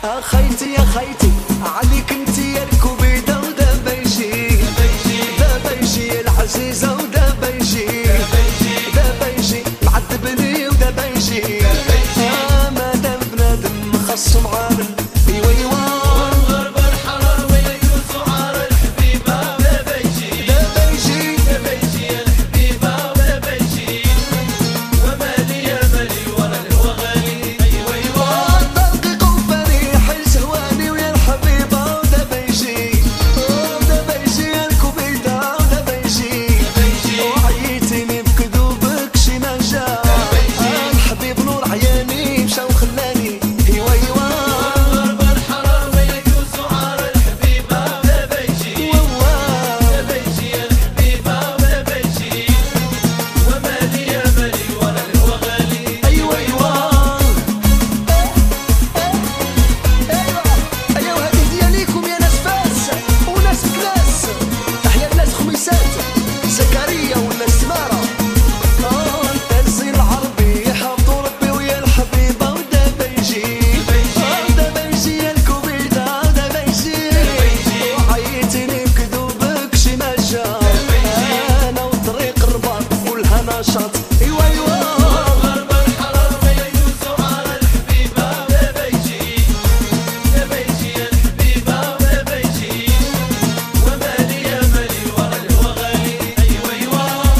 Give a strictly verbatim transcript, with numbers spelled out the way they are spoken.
خيتي يا خيتي عليك انتي يا الكوبيده ودابا يجي دابا يجي العزيزه ودابا يجي دابا يجي معذبني ودابا يجي